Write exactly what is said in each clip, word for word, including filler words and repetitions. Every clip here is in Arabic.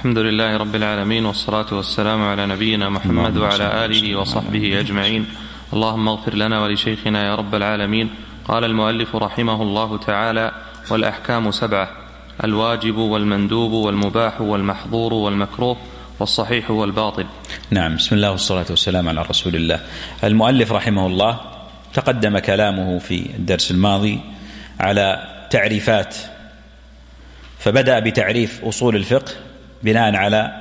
الحمد لله رب العالمين، والصلاة والسلام على نبينا محمد وعلى آله وصحبه أجمعين. اللهم اغفر لنا ولشيخنا يا رب العالمين. قال المؤلف رحمه الله تعالى: والأحكام سبعة: الواجب والمندوب والمباح والمحظور والمكروه والصحيح والباطل. نعم، بسم الله والصلاة والسلام على رسول الله. المؤلف رحمه الله تقدم كلامه في الدرس الماضي على تعريفات، فبدأ بتعريف أصول الفقه بناء على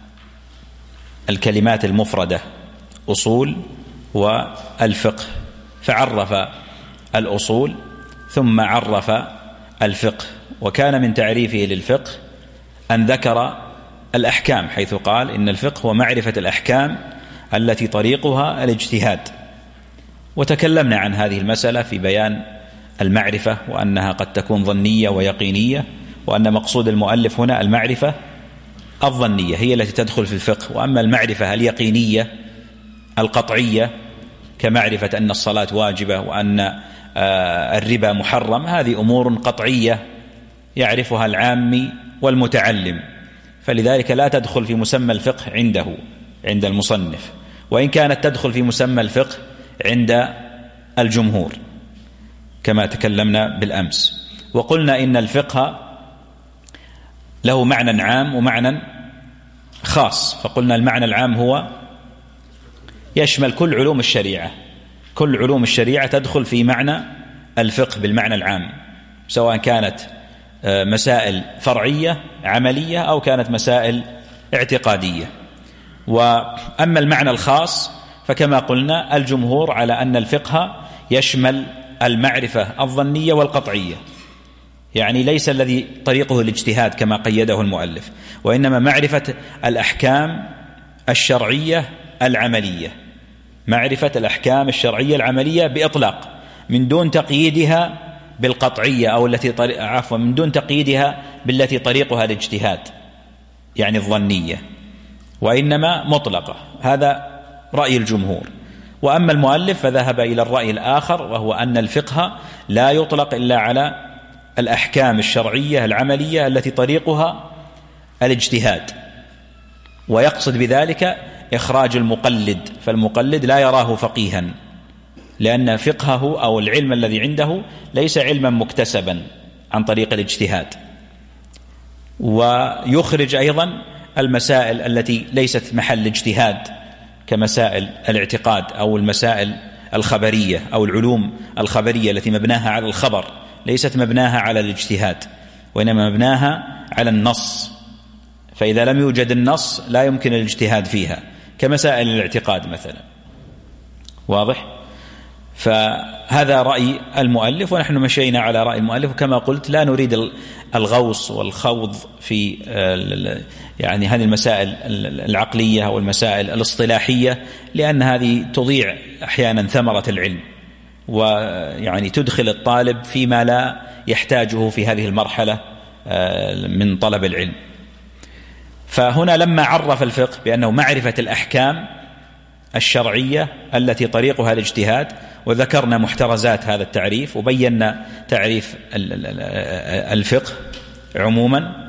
الكلمات المفردة أصول والفقه، فعرف الأصول ثم عرف الفقه. وكان من تعريفه للفقه أن ذكر الأحكام، حيث قال إن الفقه هو معرفة الأحكام التي طريقها الاجتهاد. وتكلمنا عن هذه المسألة في بيان المعرفة، وأنها قد تكون ظنية ويقينية، وأن مقصود المؤلف هنا المعرفة الظنية هي التي تدخل في الفقه. وأما المعرفة اليقينية القطعية كمعرفة أن الصلاة واجبة وأن الربا محرم، هذه أمور قطعية يعرفها العامي والمتعلم، فلذلك لا تدخل في مسمى الفقه عنده عند المصنف، وإن كانت تدخل في مسمى الفقه عند الجمهور كما تكلمنا بالأمس. وقلنا إن الفقه له معنى عام ومعنى خاص، فقلنا المعنى العام هو يشمل كل علوم الشريعة، كل علوم الشريعة تدخل في معنى الفقه بالمعنى العام، سواء كانت مسائل فرعية عملية أو كانت مسائل اعتقادية. وأما المعنى الخاص فكما قلنا الجمهور على أن الفقه يشمل المعرفة الظنية والقطعية، يعني ليس الذي طريقه الاجتهاد كما قيده المؤلف، وإنما معرفة الأحكام الشرعية العملية، معرفة الأحكام الشرعية العملية بإطلاق، من دون تقييدها بالقطعية أو التي طريق عفوا من دون تقييدها بالتي طريقها الاجتهاد يعني الظنية، وإنما مطلقة. هذا رأي الجمهور. وأما المؤلف فذهب إلى الرأي الآخر، وهو أن الفقه لا يطلق إلا على الأحكام الشرعية العملية التي طريقها الاجتهاد، ويقصد بذلك إخراج المقلد، فالمقلد لا يراه فقيها، لأن فقهه أو العلم الذي عنده ليس علما مكتسبا عن طريق الاجتهاد. ويخرج أيضا المسائل التي ليست محل اجتهاد كمسائل الاعتقاد أو المسائل الخبرية أو العلوم الخبرية التي مبناها على الخبر، ليست مبناها على الاجتهاد وإنما مبناها على النص، فإذا لم يوجد النص لا يمكن الاجتهاد فيها، كمسائل الاعتقاد مثلا. واضح؟ فهذا رأي المؤلف، ونحن مشينا على رأي المؤلف. وكما قلت لا نريد الغوص والخوض في يعني هذه المسائل العقلية أو المسائل الاصطلاحية، لأن هذه تضيع أحيانا ثمرة العلم، ويعني تدخل الطالب فيما لا يحتاجه في هذه المرحلة من طلب العلم. فهنا لما عرف الفقه بأنه معرفة الأحكام الشرعية التي طريقها الاجتهاد، وذكرنا محترزات هذا التعريف وبينا تعريف الفقه عموما،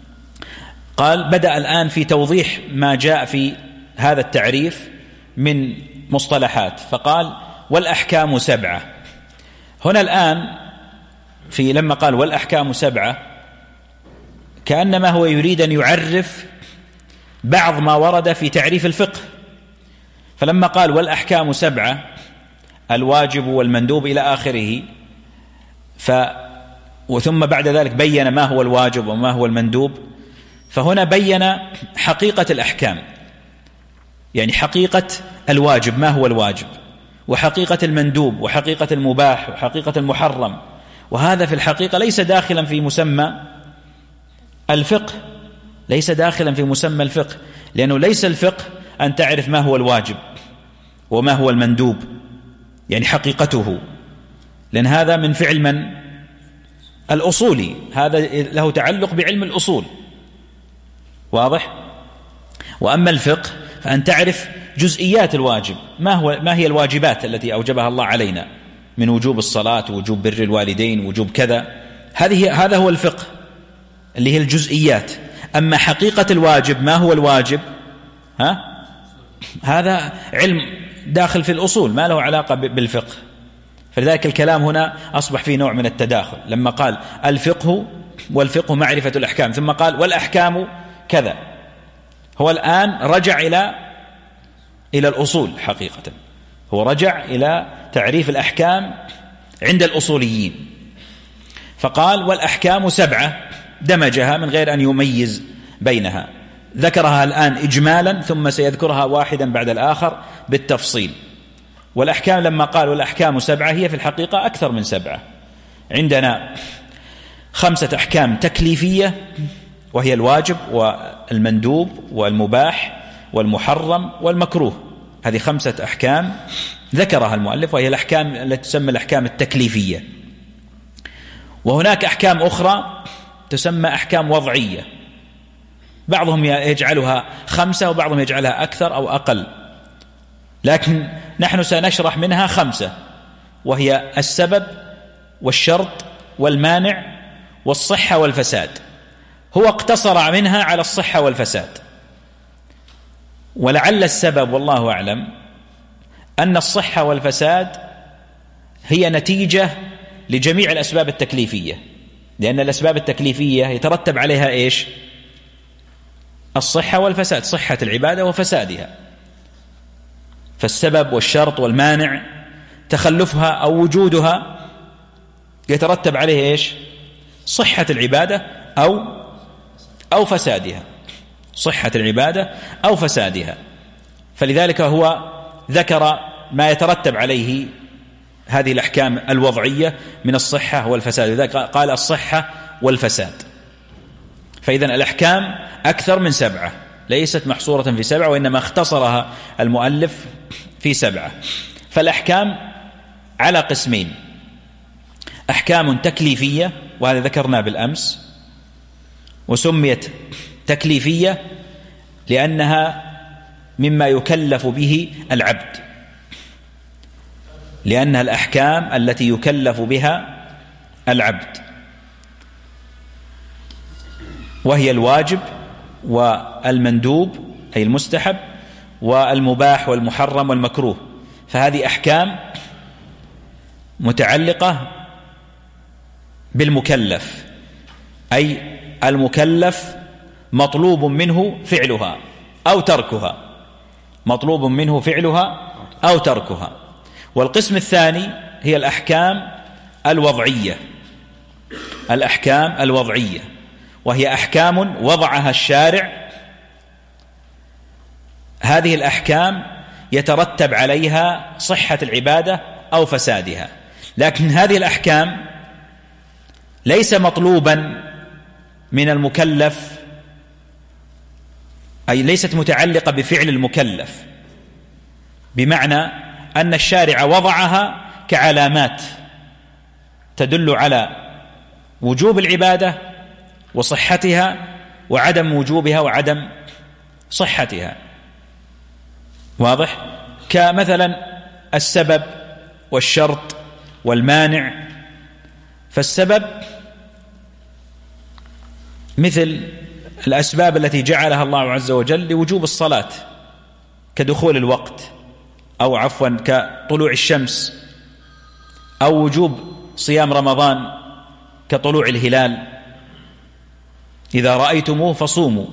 قال بدأ الآن في توضيح ما جاء في هذا التعريف من مصطلحات، فقال والأحكام سبعة. هنا الآن في لما قال والأحكام سبعة كأنما هو يريد أن يعرف بعض ما ورد في تعريف الفقه، فلما قال والأحكام سبعة الواجب والمندوب إلى آخره، ف وثم بعد ذلك بين ما هو الواجب وما هو المندوب، فهنا بين حقيقة الأحكام، يعني حقيقة الواجب ما هو الواجب، وحقيقة المندوب، وحقيقة المباح، وحقيقة المحرم. وهذا في الحقيقة ليس داخلا في مسمى الفقه، ليس داخلا في مسمى الفقه، لأنه ليس الفقه أن تعرف ما هو الواجب وما هو المندوب يعني حقيقته، لأن هذا من فعل من؟ الأصولي، هذا له تعلق بعلم الأصول. واضح؟ وأما الفقه فأن تعرف جزئيات الواجب، ما هو ما هي الواجبات التي أوجبها الله علينا من وجوب الصلاة ووجوب بر الوالدين ووجوب كذا، هذه هذا هو الفقه اللي هي الجزئيات. أما حقيقة الواجب، ما هو الواجب؟ ها؟ هذا علم داخل في الأصول ما له علاقة بالفقه، فلذلك الكلام هنا أصبح فيه نوع من التداخل، لما قال الفقه والفقه معرفة الأحكام ثم قال والأحكام كذا، هو الآن رجع إلى إلى الأصول. حقيقة هو رجع إلى تعريف الأحكام عند الأصوليين، فقال والأحكام سبعة، دمجها من غير أن يميز بينها، ذكرها الآن إجمالا ثم سيذكرها واحدا بعد الآخر بالتفصيل. والأحكام لما قال والأحكام سبعة هي في الحقيقة أكثر من سبعة. عندنا خمسة أحكام تكليفية وهي الواجب والمندوب والمباح والمحرم والمكروه، هذه خمسة أحكام ذكرها المؤلف وهي الأحكام التي تسمى الأحكام التكليفية. وهناك أحكام أخرى تسمى أحكام وضعية، بعضهم يجعلها خمسة وبعضهم يجعلها أكثر أو أقل، لكن نحن سنشرح منها خمسة، وهي السبب والشرط والمانع والصحة والفساد. هو اقتصر منها على الصحة والفساد، ولعل السبب والله أعلم أن الصحة والفساد هي نتيجة لجميع الأسباب التكليفية، لأن الأسباب التكليفية يترتب عليها إيش؟ الصحة والفساد، صحة العبادة وفسادها. فالسبب والشرط والمانع تخلفها أو وجودها يترتب عليه إيش؟ صحة العبادة أو أو فسادها، صحة العبادة أو فسادها. فلذلك هو ذكر ما يترتب عليه هذه الأحكام الوضعية من الصحة والفساد، لذلك قال الصحة والفساد. فإذن الأحكام أكثر من سبعة، ليست محصورة في سبعة، وإنما اختصرها المؤلف في سبعة. فالأحكام على قسمين: أحكام تكليفية وهذا ذكرنا بالأمس، وسميت تكليفية لأنها مما يكلف به العبد، لأنها الأحكام التي يكلف بها العبد، وهي الواجب والمندوب أي المستحب والمباح والمحرم والمكروه. فهذه أحكام متعلقة بالمكلف، أي المكلف مطلوب منه فعلها أو تركها، مطلوب منه فعلها أو تركها. والقسم الثاني هي الأحكام الوضعية، الأحكام الوضعية وهي أحكام وضعها الشارع، هذه الأحكام يترتب عليها صحة العبادة أو فسادها، لكن هذه الأحكام ليس مطلوبا من المكلف، أي ليست متعلقة بفعل المكلف، بمعنى أن الشارع وضعها كعلامات تدل على وجوب العبادة وصحتها وعدم وجوبها وعدم صحتها. واضح؟ كمثلا السبب والشرط والمانع. فالسبب مثل الأسباب التي جعلها الله عز وجل لوجوب الصلاة كدخول الوقت، أو عفوا كطلوع الشمس، أو وجوب صيام رمضان كطلوع الهلال، إذا رأيتموه فصوموا.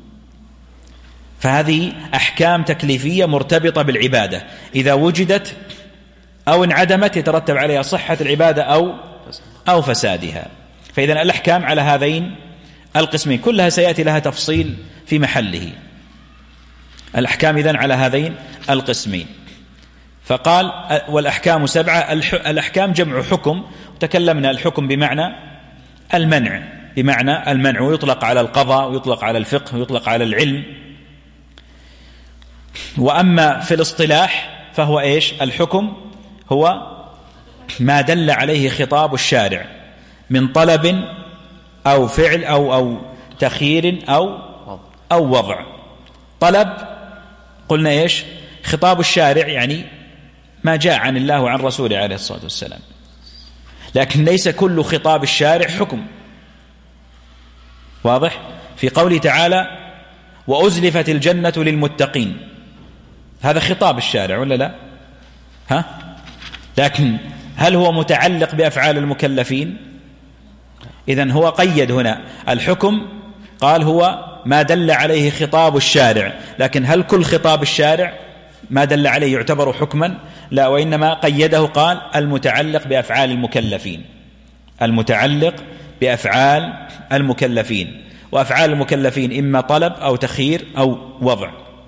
فهذه أحكام تكليفية مرتبطة بالعبادة، إذا وجدت أو انعدمت يترتب عليها صحة العبادة أو أو فسادها. فإذن الأحكام على هذين القسمين كلها سيأتي لها تفصيل في محله. الأحكام إذن على هذين القسمين. فقال والأحكام سبعة. الأحكام جمع حكم، وتكلمنا الحكم بمعنى المنع، بمعنى المنع، ويطلق على القضاء ويطلق على الفقه ويطلق على العلم. وأما في الاصطلاح فهو إيش؟ الحكم هو ما دل عليه خطاب الشارع من طلب أو فعل أو أو تخيير أو أو وضع. طلب قلنا إيش؟ خطاب الشارع يعني ما جاء عن الله وعن رسوله عليه الصلاة والسلام، لكن ليس كل خطاب الشارع حكم. واضح؟ في قوله تعالى وأزلفت الجنة للمتقين، هذا خطاب الشارع ولا لا؟ ها؟ لكن هل هو متعلق بأفعال المكلفين؟ إذن هو قيد هنا الحكم، قال هو ما دل عليه خطاب الشارع، لكن هل كل خطاب الشارع ما دل عليه يعتبر حكما؟ لا، وإنما قيده قال المتعلق بأفعال المكلفين، المتعلق بأفعال المكلفين، وأفعال المكلفين إما طلب أو تخيير أو وضع.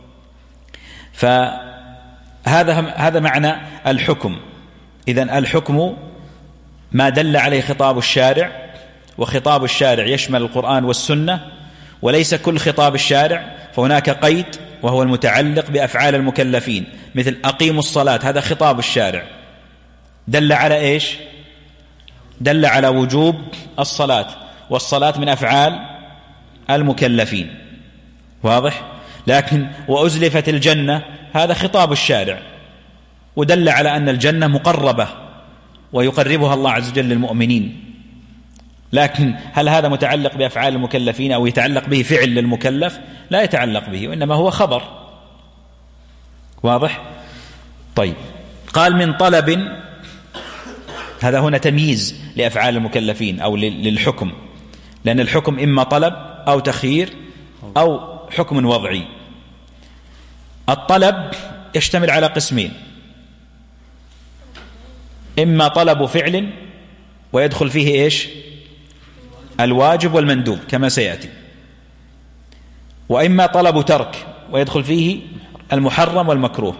فهذا هذا معنى الحكم. إذن الحكم ما دل عليه خطاب الشارع، وخطاب الشارع يشمل القرآن والسنة، وليس كل خطاب الشارع، فهناك قيد وهو المتعلق بأفعال المكلفين، مثل أقيموا الصلاة، هذا خطاب الشارع دل على إيش؟ دل على وجوب الصلاة، والصلاة من أفعال المكلفين، واضح؟ لكن وأزلفت الجنة هذا خطاب الشارع، ودل على أن الجنة مقربة ويقربها الله عز وجل للمؤمنين، لكن هل هذا متعلق بأفعال المكلفين أو يتعلق به فعل للمكلف؟ لا يتعلق به، وإنما هو خبر، واضح؟ طيب، قال من طلب، هذا هنا تمييز لأفعال المكلفين أو للحكم، لأن الحكم إما طلب أو تخيير أو حكم وضعي. الطلب يشتمل على قسمين، إما طلب فعل ويدخل فيه إيش؟ الواجب والمندوب كما سيأتي، وإما طلب ترك ويدخل فيه المحرم والمكروه،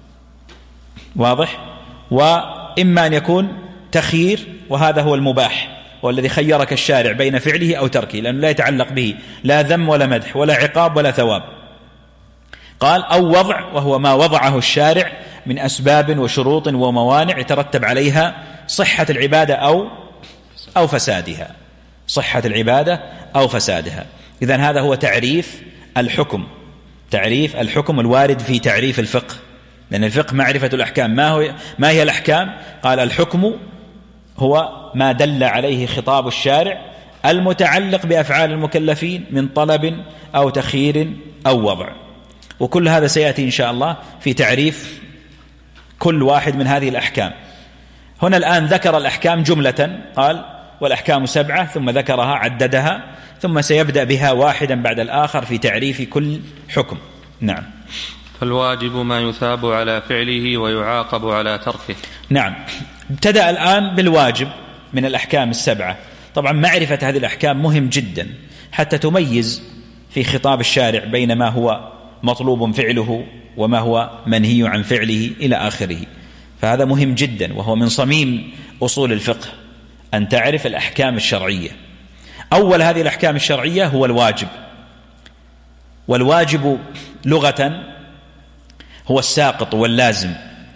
واضح؟ وإما أن يكون تخيير، وهذا هو المباح، والذي خيرك الشارع بين فعله أو تركه، لأنه لا يتعلق به لا ذم ولا مدح ولا عقاب ولا ثواب. قال أو وضع، وهو ما وضعه الشارع من أسباب وشروط وموانع يترتب عليها صحة العبادة أو أو فسادها، صحة العبادة أو فسادها. إذن هذا هو تعريف الحكم، تعريف الحكم الوارد في تعريف الفقه، لأن الفقه معرفة الأحكام. ما هو ما هي الأحكام؟ قال الحكم هو ما دل عليه خطاب الشارع المتعلق بأفعال المكلفين من طلب أو تخيير أو وضع، وكل هذا سيأتي إن شاء الله في تعريف كل واحد من هذه الأحكام. هنا الآن ذكر الأحكام جملة، قال والأحكام سبعة، ثم ذكرها عددها، ثم سيبدأ بها واحدا بعد الآخر في تعريف كل حكم. نعم. فالواجب ما يثاب على فعله ويعاقب على تركه. نعم، ابتدأ الآن بالواجب من الأحكام السبعة. طبعا معرفة هذه الأحكام مهم جدا حتى تميز في خطاب الشارع بين ما هو مطلوب فعله وما هو منهي عن فعله إلى آخره، فهذا مهم جدا، وهو من صميم أصول الفقه أن تعرف الأحكام الشرعية. أول هذه الأحكام الشرعية هو الواجب، والواجب لغة هو الساقط واللازم،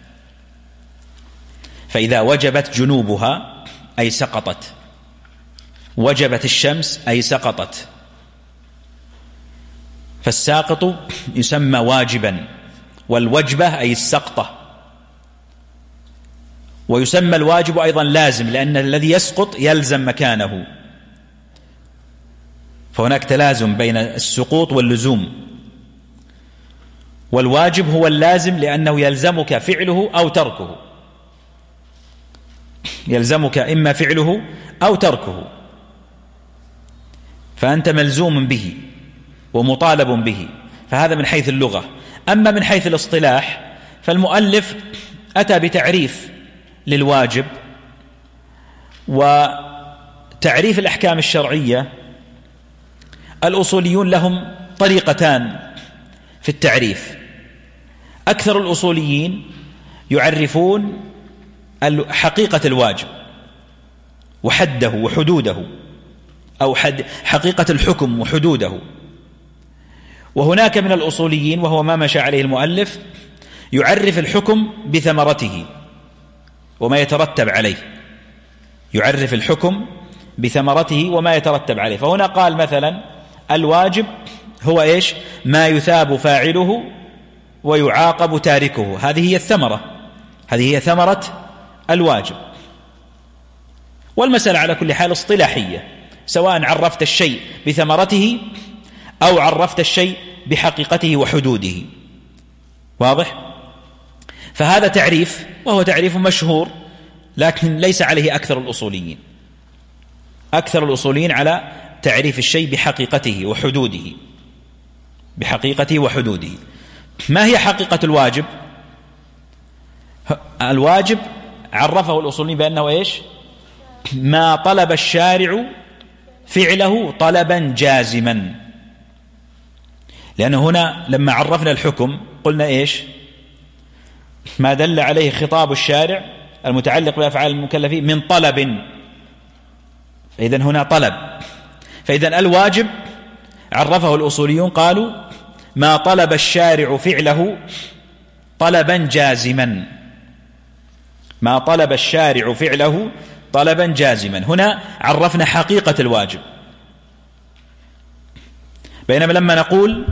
فإذا وجبت جنوبها أي سقطت، وجبت الشمس أي سقطت، فالساقط يسمى واجبا، والوجبة أي السقطة. ويسمى الواجب أيضا لازم، لأن الذي يسقط يلزم مكانه، فهناك تلازم بين السقوط واللزوم. والواجب هو اللازم لأنه يلزمك فعله أو تركه، يلزمك إما فعله أو تركه، فأنت ملزوم به ومطالب به، فهذا من حيث اللغة. أما من حيث الاصطلاح فالمؤلف أتى بتعريف للواجب، وتعريف الأحكام الشرعية الأصوليون لهم طريقتان في التعريف. أكثر الأصوليين يعرفون حقيقة الواجب وحده وحدوده، أو حد حقيقة الحكم وحدوده. وهناك من الأصوليين، وهو ما مشى عليه المؤلف، يعرف الحكم بثمرته وما يترتب عليه، يعرف الحكم بثمرته وما يترتب عليه. فهنا قال مثلا الواجب هو إيش؟ ما يثاب فاعله ويعاقب تاركه، هذه هي الثمرة، هذه هي ثمرة الواجب. والمسألة على كل حال اصطلاحية، سواء عرفت الشيء بثمرته أو عرفت الشيء بحقيقته وحدوده. واضح؟ فهذا تعريف، وهو تعريف مشهور، لكن ليس عليه أكثر الأصوليين. أكثر الأصوليين على تعريف الشيء بحقيقته وحدوده، بحقيقته وحدوده. ما هي حقيقة الواجب؟ الواجب عرفه الأصوليين بأنه إيش؟ ما طلب الشارع فعله طلبا جازما. لأن هنا لما عرفنا الحكم قلنا إيش؟ ما دل عليه خطاب الشارع المتعلق بأفعال المكلفين من طلب، فإذن هنا طلب. فإذن الواجب عرفه الأصوليون قالوا ما طلب الشارع فعله طلبا جازما، ما طلب الشارع فعله طلبا جازما. هنا عرفنا حقيقة الواجب، بينما لما نقول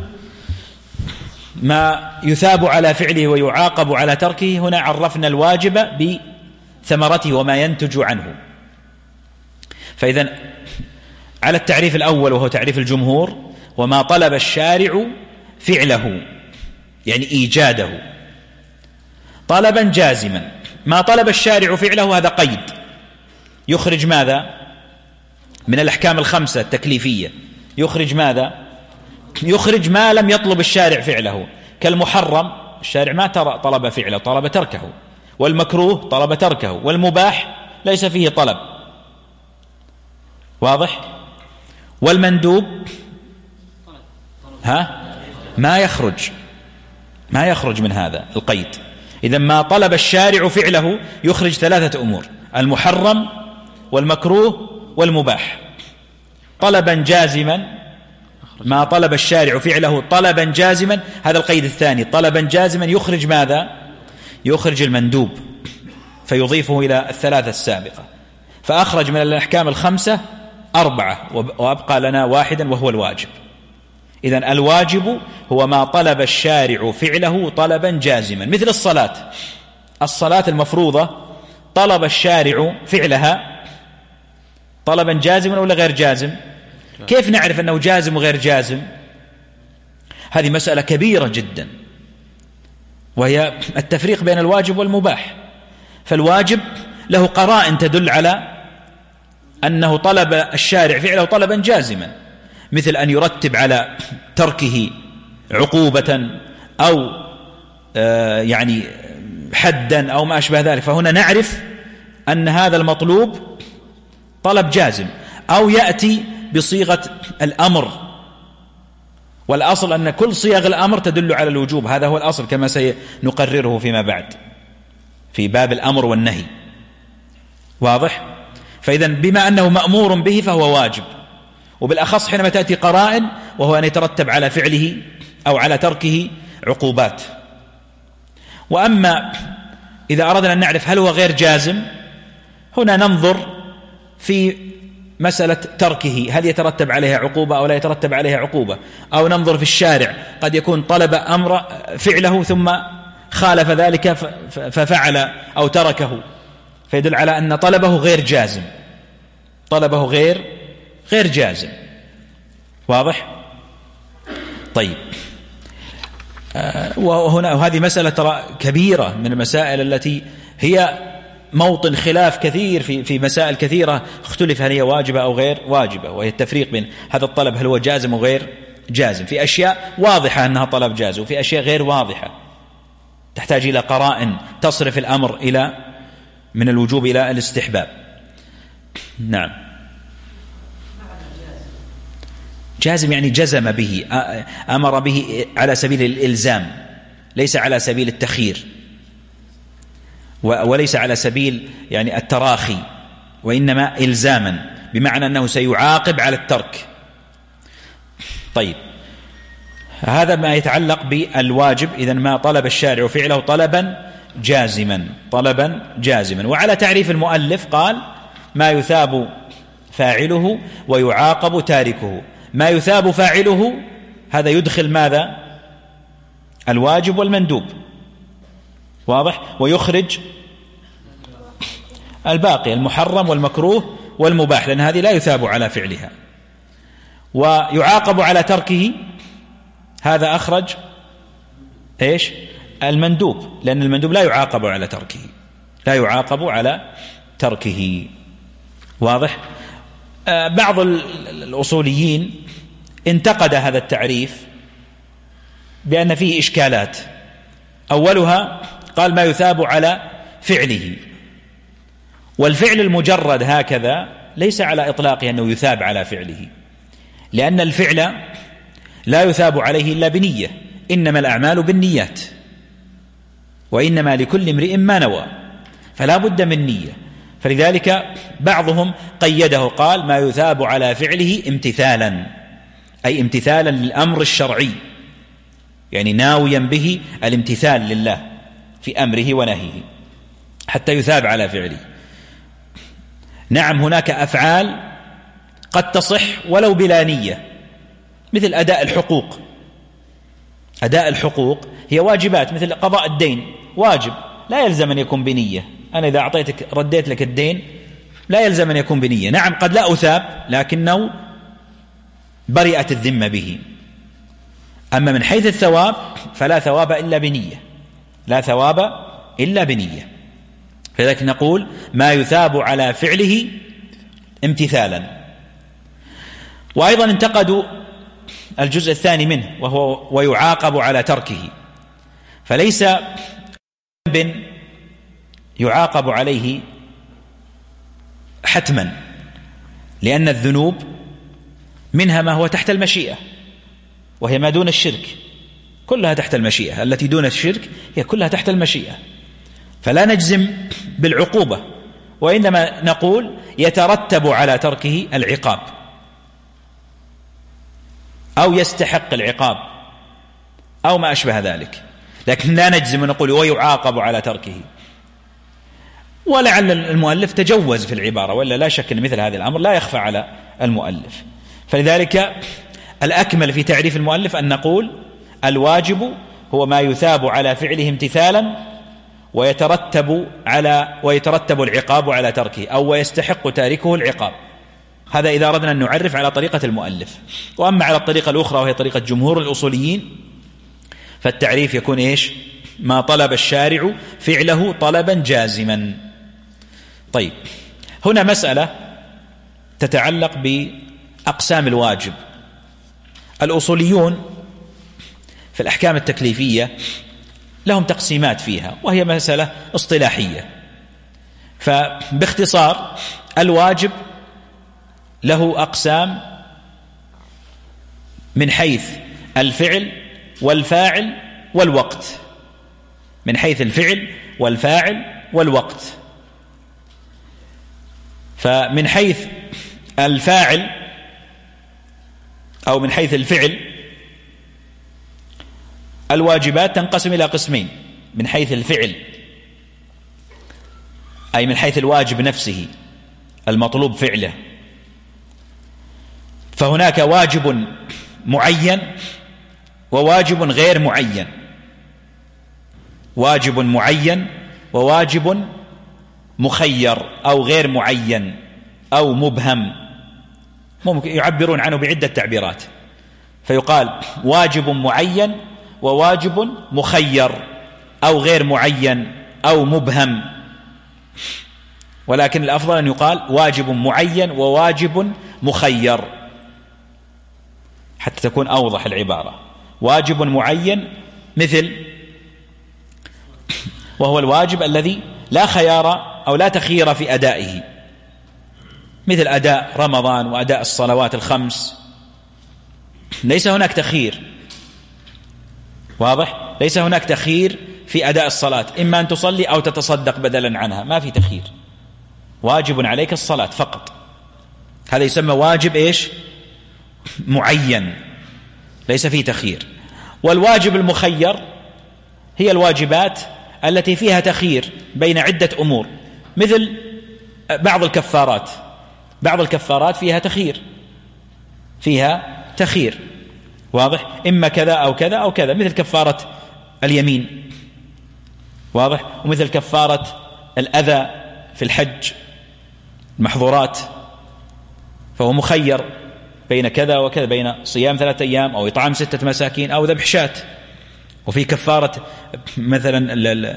ما يثاب على فعله ويعاقب على تركه، هنا عرفنا الواجب بثمرته وما ينتج عنه. فإذن على التعريف الأول وهو تعريف الجمهور، وما طلب الشارع فعله يعني إيجاده طلبا جازما. ما طلب الشارع فعله هذا قيد يخرج ماذا من الأحكام الخمسة التكليفية؟ يخرج ماذا؟ يخرج ما لم يطلب الشارع فعله، كالمحرم الشارع ما طلب فعله، طلب تركه، والمكروه طلب تركه، والمباح ليس فيه طلب. واضح؟ والمندوب ها ما يخرج ما يخرج من هذا القيد. إذا ما طلب الشارع فعله يخرج ثلاثة أمور: المحرم والمكروه والمباح طلبا جازما. ما طلب الشارع فعله طلبا جازما، هذا القيد الثاني، طلبا جازما يخرج ماذا؟ يخرج المندوب، فيضيفه إلى الثلاثة السابقة، فأخرج من الأحكام الخمسة أربعة وأبقى لنا واحدا وهو الواجب. إذن الواجب هو ما طلب الشارع فعله طلبا جازما، مثل الصلاة. الصلاة المفروضة طلب الشارع فعلها طلبا جازما ولا غير جازم؟ كيف نعرف أنه جازم وغير جازم؟ هذه مسألة كبيرة جدا، وهي التفريق بين الواجب والمباح. فالواجب له قرائن تدل على أنه طلب الشارع فعله طلبا جازما، مثل أن يرتب على تركه عقوبة أو آه يعني حدا أو ما أشبه ذلك، فهنا نعرف أن هذا المطلوب طلب جازم. أو يأتي بصيغة الأمر، والأصل أن كل صيغ الأمر تدل على الوجوب، هذا هو الأصل كما سنقرره فيما بعد في باب الأمر والنهي. واضح؟ فإذا بما أنه مأمور به فهو واجب، وبالأخص حينما تأتي قرائن وهو أن يترتب على فعله أو على تركه عقوبات. وأما إذا أردنا أن نعرف هل هو غير جازم، هنا ننظر في مسألة تركه، هل يترتب عليها عقوبة أو لا يترتب عليها عقوبة، أو ننظر في الشارع، قد يكون طلب أمر فعله ثم خالف ذلك ففعل أو تركه، فيدل على أن طلبه غير جازم، طلبه غير غير جازم. واضح؟ طيب، وهنا وهذه مسألة ترى كبيرة من المسائل التي هي موطن خلاف كثير في في مسائل كثيرة اختلف هل هي واجبة أو غير واجبة، وهي التفريق بين هذا الطلب هل هو جازم وغير جازم. في أشياء واضحة أنها طلب جازم، وفي أشياء غير واضحة تحتاج إلى قرائن تصرف الأمر إلى من الوجوب إلى الاستحباب. نعم، جازم يعني جزم به، أمر به على سبيل الإلزام، ليس على سبيل التخيير، وليس على سبيل يعني التراخي، وإنما إلزاما، بمعنى أنه سيعاقب على الترك. طيب، هذا ما يتعلق بالواجب. إذن ما طلب الشارع فعله طلبا جازما، طلبا جازما. وعلى تعريف المؤلف قال ما يثاب فاعله ويعاقب تاركه. ما يثاب فاعله هذا يدخل ماذا؟ الواجب والمندوب. واضح؟ ويخرج الباقي، المحرم والمكروه والمباح، لأن هذه لا يثاب على فعلها. ويعاقب على تركه، هذا أخرج إيش؟ المندوب، لأن المندوب لا يعاقب على تركه، لا يعاقب على تركه. واضح؟ آه بعض الأصوليين انتقد هذا التعريف بأن فيه إشكالات. أولها قال ما يثاب على فعله، والفعل المجرد هكذا ليس على إطلاقه أنه يثاب على فعله، لأن الفعل لا يثاب عليه إلا بنية، إنما الأعمال بالنيات وإنما لكل امرئ ما نوى، فلا بد من نية. فلذلك بعضهم قيده قال ما يثاب على فعله امتثالا، أي امتثالا للأمر الشرعي، يعني ناويا به الامتثال لله في أمره ونهيه حتى يثاب على فعله. نعم هناك أفعال قد تصح ولو بلا نية، مثل أداء الحقوق. أداء الحقوق هي واجبات، مثل قضاء الدين واجب لا يلزم أن يكون بنية، أنا إذا أعطيتك رديت لك الدين لا يلزم أن يكون بنية. نعم قد لا أثاب لكنه برئت الذمة به. أما من حيث الثواب فلا ثواب إلا بنية، لا ثواب إلا بنية. فلذلك نقول ما يثاب على فعله امتثالا. وأيضا انتقدوا الجزء الثاني منه وهو ويعاقب على تركه، فليس ذنب يعاقب عليه حتما، لأن الذنوب منها ما هو تحت المشيئة وهي ما دون الشرك، كلها تحت المشيئة، التي دون الشرك هي كلها تحت المشيئة، فلا نجزم بالعقوبة، وإنما نقول يترتب على تركه العقاب أو يستحق العقاب أو ما أشبه ذلك، لكن لا نجزم ونقول ويعاقب على تركه. ولعل المؤلف تجوز في العبارة، ولا لا شك أن مثل هذا الأمر لا يخفى على المؤلف. فلذلك الأكمل في تعريف المؤلف أن نقول الواجب هو ما يثاب على فعله امتثالا ويترتب على ويترتب العقاب على تركه، أو ويستحق تاركه العقاب. هذا إذا أردنا أن نعرف على طريقة المؤلف. وأما على الطريقة الأخرى وهي طريقة جمهور الأصوليين فالتعريف يكون إيش؟ ما طلب الشارع فعله طلبا جازما. طيب، هنا مسألة تتعلق بأقسام الواجب. الأصوليون في الأحكام التكليفية لهم تقسيمات فيها، وهي مسألة اصطلاحية. فباختصار الواجب له أقسام من حيث الفعل والفاعل والوقت، من حيث الفعل والفاعل والوقت. فمن حيث الفاعل أو من حيث الفعل الواجبات تنقسم إلى قسمين: من حيث الفعل أي من حيث الواجب نفسه المطلوب فعله، فهناك واجب معين وواجب غير معين، واجب معين وواجب مخير أو غير معين أو مبهم، ممكن يعبرون عنه بعدة تعبيرات، فيقال واجب معين وواجب مخير أو غير معين أو مبهم، ولكن الأفضل أن يقال واجب معين وواجب مخير حتى تكون أوضح العبارة. واجب معين مثل، وهو الواجب الذي لا خيار أو لا تخيير في أدائه، مثل أداء رمضان وأداء الصلوات الخمس، ليس هناك تخيير، واضح؟ ليس هناك تخيير في أداء الصلاة، إما أن تصلي أو تتصدق بدلا عنها، ما في تخيير، واجب عليك الصلاة فقط. هذا يسمى واجب إيش؟ معين، ليس فيه تخيير. والواجب المخير هي الواجبات التي فيها تخيير بين عدة أمور، مثل بعض الكفارات، بعض الكفارات فيها تخيير، فيها تخيير، واضح؟ إما كذا أو كذا أو كذا، مثل كفارة اليمين، واضح؟ ومثل كفارة الأذى في الحج، المحظورات، فهو مخير بين كذا وكذا، بين صيام ثلاثة أيام أو إطعام ستة مساكين أو ذبح شاة. وفي كفارة مثلا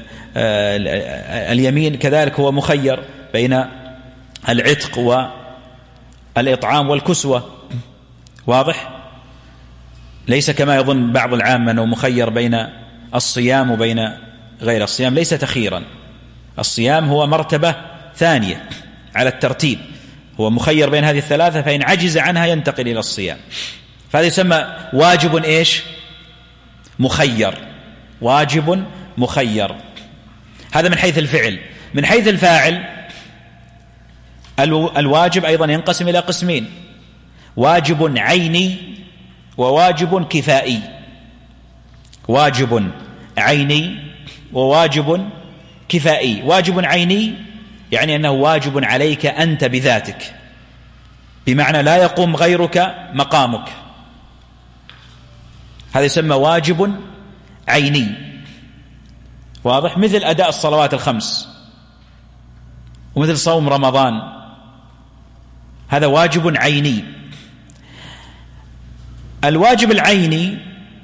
اليمين كذلك هو مخير بين العتق والإطعام والكسوة. واضح؟ ليس كما يظن بعض العامة أنه مخير بين الصيام وبين غير الصيام، ليس تخيرا. الصيام هو مرتبة ثانية على الترتيب، هو مخير بين هذه الثلاثة، فإن عجز عنها ينتقل إلى الصيام. فهذا يسمى واجب إيش؟ مخير. واجب مخير. هذا من حيث الفعل. من حيث الفاعل الواجب أيضا ينقسم إلى قسمين: واجب عيني وواجب كفائي. واجب عيني وواجب كفائي. واجب عيني يعني أنه واجب عليك أنت بذاتك، بمعنى لا يقوم غيرك مقامك، هذا يسمى واجب عيني. واضح؟ مثل أداء الصلوات الخمس، ومثل صوم رمضان، هذا واجب عيني. الواجب العيني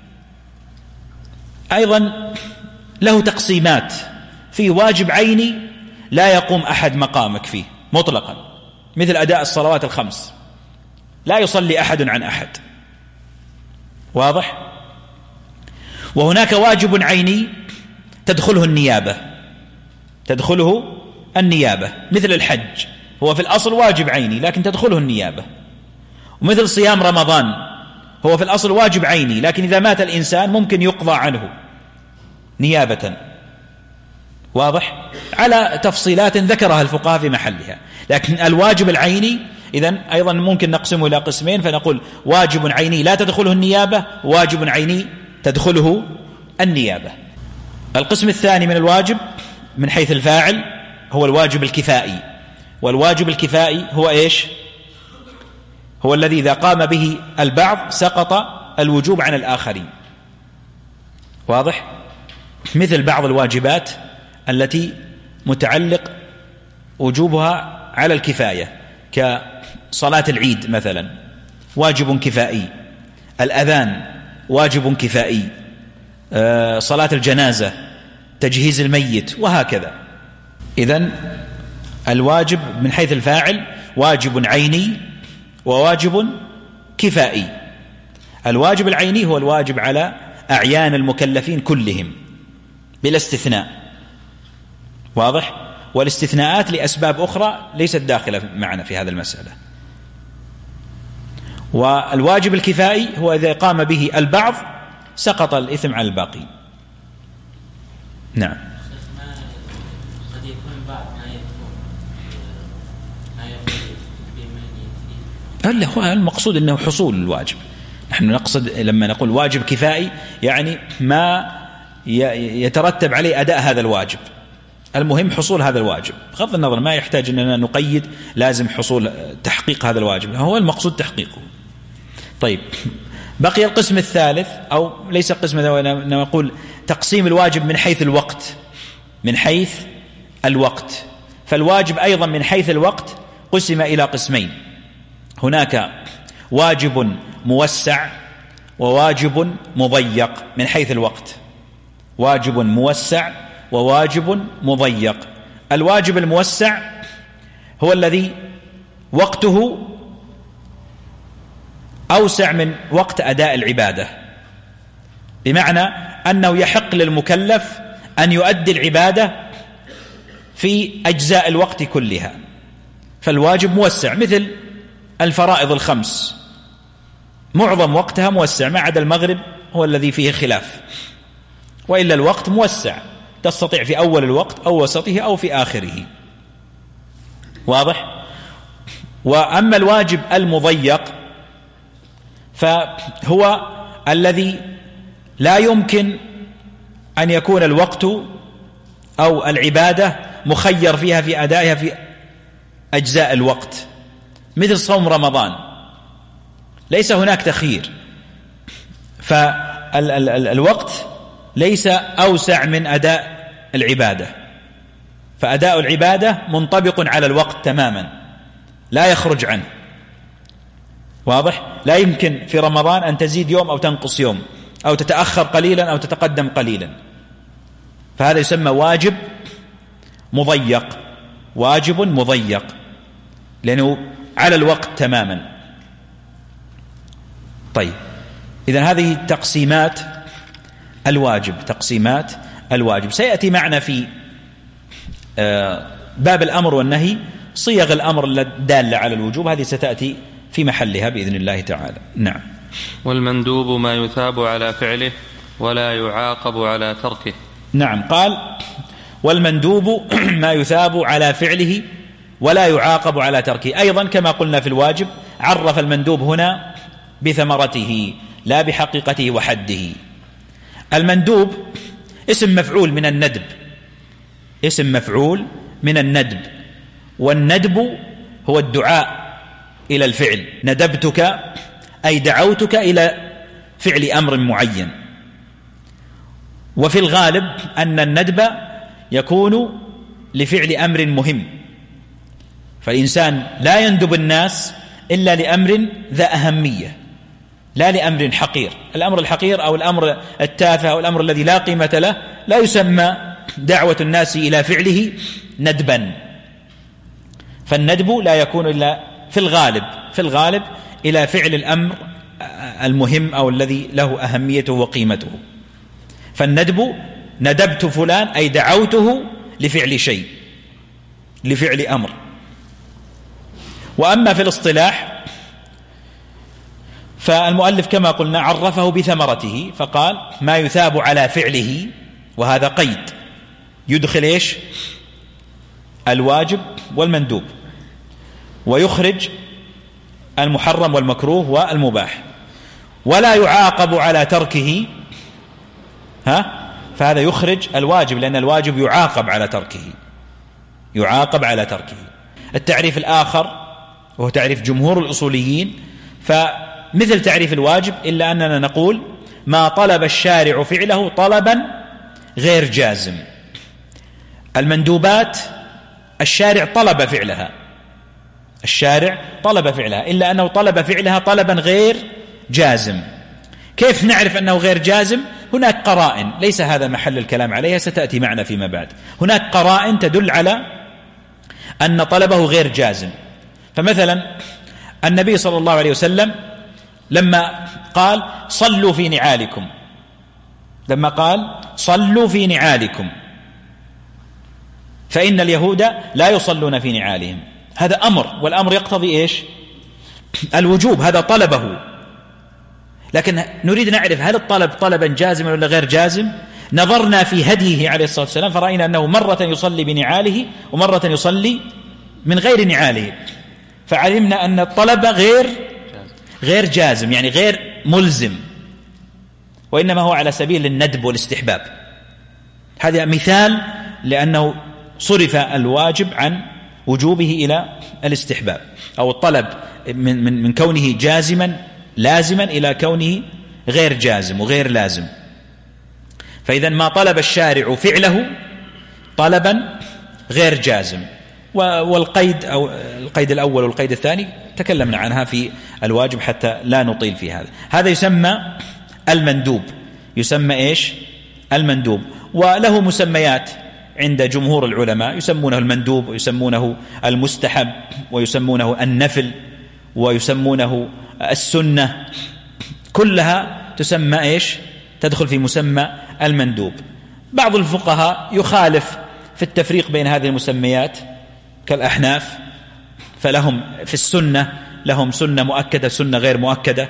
أيضا له تقسيمات. في واجب عيني لا يقوم أحد مقامك فيه مطلقا، مثل أداء الصلوات الخمس، لا يصلي أحد عن أحد. واضح؟ وهناك واجب عيني تدخله النيابة، تدخله النيابة، مثل الحج، هو في الأصل واجب عيني لكن تدخله النيابة. ومثل صيام رمضان، هو في الأصل واجب عيني لكن إذا مات الإنسان ممكن يقضى عنه نيابة. واضح؟ على تفصيلات ذكرها الفقهاء في محلها. لكن الواجب العيني إذن أيضا ممكن نقسمه إلى قسمين، فنقول واجب عيني لا تدخله النيابة، واجب عيني تدخله النيابة. القسم الثاني من الواجب من حيث الفاعل هو الواجب الكفائي. والواجب الكفائي هو إيش؟ هو الذي إذا قام به البعض سقط الوجوب عن الآخرين. واضح؟ مثل بعض الواجبات التي متعلق وجوبها على الكفاية، كصلاة العيد مثلا واجب كفائي، الأذان واجب كفائي، صلاة الجنازة، تجهيز الميت، وهكذا. إذن الواجب من حيث الفاعل واجب عيني وواجب كفائي. الواجب العيني هو الواجب على أعيان المكلفين كلهم بلا استثناء. واضح؟ والاستثناءات لأسباب أخرى ليست داخلة معنا في هذا المسألة. والواجب الكفائي هو إذا قام به البعض سقط الإثم على الباقي. نعم. قد يكون بعض ما يكون ما يقول بمن هل هو المقصود أنه حصول الواجب. نحن نقصد لما نقول واجب كفائي يعني ما يترتب عليه أداء هذا الواجب، المهم حصول هذا الواجب، بغض النظر ما يحتاج أننا نقيد لازم حصول تحقيق هذا الواجب، هو المقصود تحقيقه. طيب، بقي القسم الثالث، أو ليس القسم ذا، نقول تقسيم الواجب من حيث الوقت. من حيث الوقت، فالواجب أيضا من حيث الوقت قسم إلى قسمين: هناك واجب موسع وواجب مضيق من حيث الوقت. واجب موسع وواجب مضيق. الواجب الموسع هو الذي وقته أوسع من وقت أداء العبادة، بمعنى أنه يحق للمكلف أن يؤدي العبادة في أجزاء الوقت كلها، فالواجب موسع، مثل الفرائض الخمس معظم وقتها موسع ما عدا المغرب هو الذي فيه خلاف، وإلا الوقت موسع، تستطيع في أول الوقت أو وسطه أو في آخره. واضح؟ وأما الواجب المضيق فهو الذي لا يمكن أن يكون الوقت أو العبادة مخير فيها في أدائها في أجزاء الوقت، مثل صوم رمضان ليس هناك تخيير، فالوقت ليس أوسع من أداء العبادة، فأداء العبادة منطبق على الوقت تماما لا يخرج عنه. واضح؟ لا يمكن في رمضان أن تزيد يوم أو تنقص يوم أو تتأخر قليلا أو تتقدم قليلا، فهذا يسمى واجب مضيق، واجب مضيق لأنه على الوقت تماما. طيب، إذن هذه تقسيمات الواجب، تقسيمات الواجب. سيأتي معنا في باب الأمر والنهي صيغ الأمر الدالة على الوجوب، هذه ستأتي في محلها بإذن الله تعالى. نعم. والمندوب ما يثاب على فعله ولا يعاقب على تركه. نعم، قال والمندوب ما يثاب على فعله ولا يعاقب على تركه. أيضا كما قلنا في الواجب عرف المندوب هنا بثمرته لا بحقيقته وحده. المندوب اسم مفعول من الندب، اسم مفعول من الندب، والندب هو الدعاء إلى الفعل. ندبتك أي دعوتك إلى فعل أمر معين. وفي الغالب أن الندب يكون لفعل أمر مهم، فالإنسان لا يندب الناس إلا لأمر ذا أهمية، لا لأمر حقير. الأمر الحقير أو الأمر التافه أو الأمر الذي لا قيمة له لا يسمى دعوة الناس إلى فعله ندبا. فالندب لا يكون إلا في الغالب في الغالب إلى فعل الأمر المهم أو الذي له أهميته وقيمته. فالندب ندبت فلان أي دعوته لفعل شيء، لفعل أمر. وأما في الاصطلاح فالمؤلف كما قلنا عرفه بثمرته، فقال ما يثاب على فعله، وهذا قيد يدخل إيش؟ الواجب والمندوب، ويخرج المحرم والمكروه والمباح. ولا يعاقب على تركه، ها فهذا يخرج الواجب، لأن الواجب يعاقب على تركه، يعاقب على تركه. التعريف الآخر وهو تعريف جمهور الأصوليين، فمثل تعريف الواجب إلا أننا نقول ما طلب الشارع فعله طلبا غير جازم. المندوبات الشارع طلب فعلها، الشارع طلب فعلها، إلا أنه طلب فعلها طلبا غير جازم. كيف نعرف أنه غير جازم؟ هناك قرائن، ليس هذا محل الكلام عليها، ستأتي معنا فيما بعد. هناك قرائن تدل على أن طلبه غير جازم. فمثلا النبي صلى الله عليه وسلم لما قال صلوا في نعالكم، لما قال صلوا في نعالكم فإن اليهود لا يصلون في نعالهم، هذا أمر، والأمر يقتضي إيش؟ الوجوب، هذا طلبه. لكن نريد نعرف هل الطلب طلبا جازما ولا غير جازم. نظرنا في هديه عليه الصلاة والسلام فرأينا أنه مرة يصلي بنعاله ومرة يصلي من غير نعاله، فعلمنا أن الطلب غير غير جازم، يعني غير ملزم، وإنما هو على سبيل الندب والاستحباب. هذا مثال لأنه صرف الواجب عن وجوبه إلى الاستحباب، أو الطلب من, من, من كونه جازما لازما إلى كونه غير جازم وغير لازم. فإذا ما طلب الشارع فعله طلبا غير جازم. والقيد أو القيد الأول والقيد الثاني تكلمنا عنها في الواجب حتى لا نطيل في هذا. هذا يسمى المندوب، يسمى إيش؟ المندوب، وله مسميات عند جمهور العلماء، يسمونه المندوب ويسمونه المستحب ويسمونه النفل ويسمونه السنة، كلها تسمى إيش؟ تدخل في مسمى المندوب. بعض الفقهاء يخالف في التفريق بين هذه المسميات كالأحناف، فلهم في السنة لهم سنة مؤكدة سنة غير مؤكدة،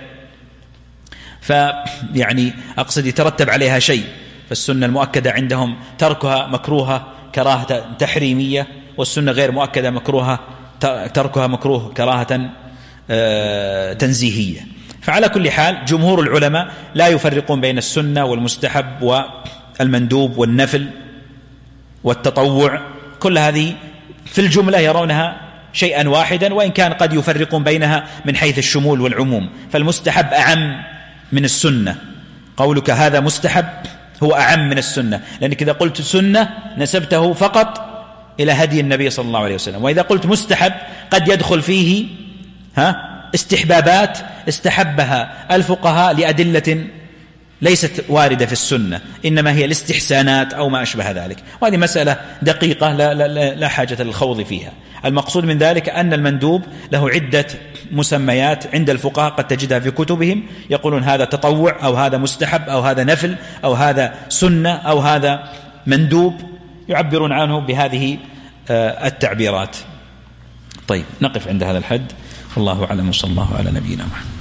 فيعني أقصد يترتب عليها شيء. فالسنة المؤكدة عندهم تركها مكروهة كراهة تحريمية، والسنة غير مؤكدة مكروهة تركها مكروه كراهة تنزيهية. فعلى كل حال جمهور العلماء لا يفرقون بين السنة والمستحب والمندوب والنفل والتطوع، كل هذه في الجملة يرونها شيئا واحدا، وإن كان قد يفرقون بينها من حيث الشمول والعموم. فالمستحب أعم من السنة، قولك هذا مستحب هو أعم من السنة، لأنك إذا قلت سنة نسبته فقط إلى هدي النبي صلى الله عليه وسلم، وإذا قلت مستحب قد يدخل فيه ها استحبابات استحبها الفقهاء لأدلة ليست واردة في السنة، إنما هي الاستحسانات أو ما أشبه ذلك، وهذه مسألة دقيقة لا, لا, لا حاجة للخوض فيها. المقصود من ذلك أن المندوب له عدة مسميات عند الفقهاء قد تجدها في كتبهم، يقولون هذا تطوع أو هذا مستحب أو هذا نفل أو هذا سنة أو هذا مندوب، يعبرون عنه بهذه التعبيرات. طيب نقف عند هذا الحد، والله أعلم، وصلى الله على نبينا محمد.